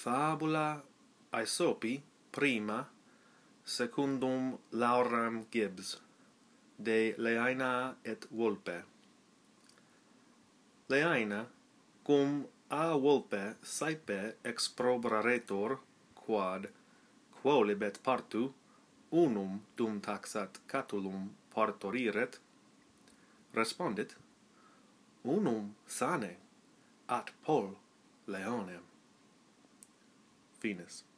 Fabula Aesopi prima secundum Lauram Gibbs de Leaina et Vulpe. Leaina cum a vulpe saepe exprobraretur quod quolibet partu unum dum taxat catulum partoriret, respondit: unum sane at pol leonem. Finis.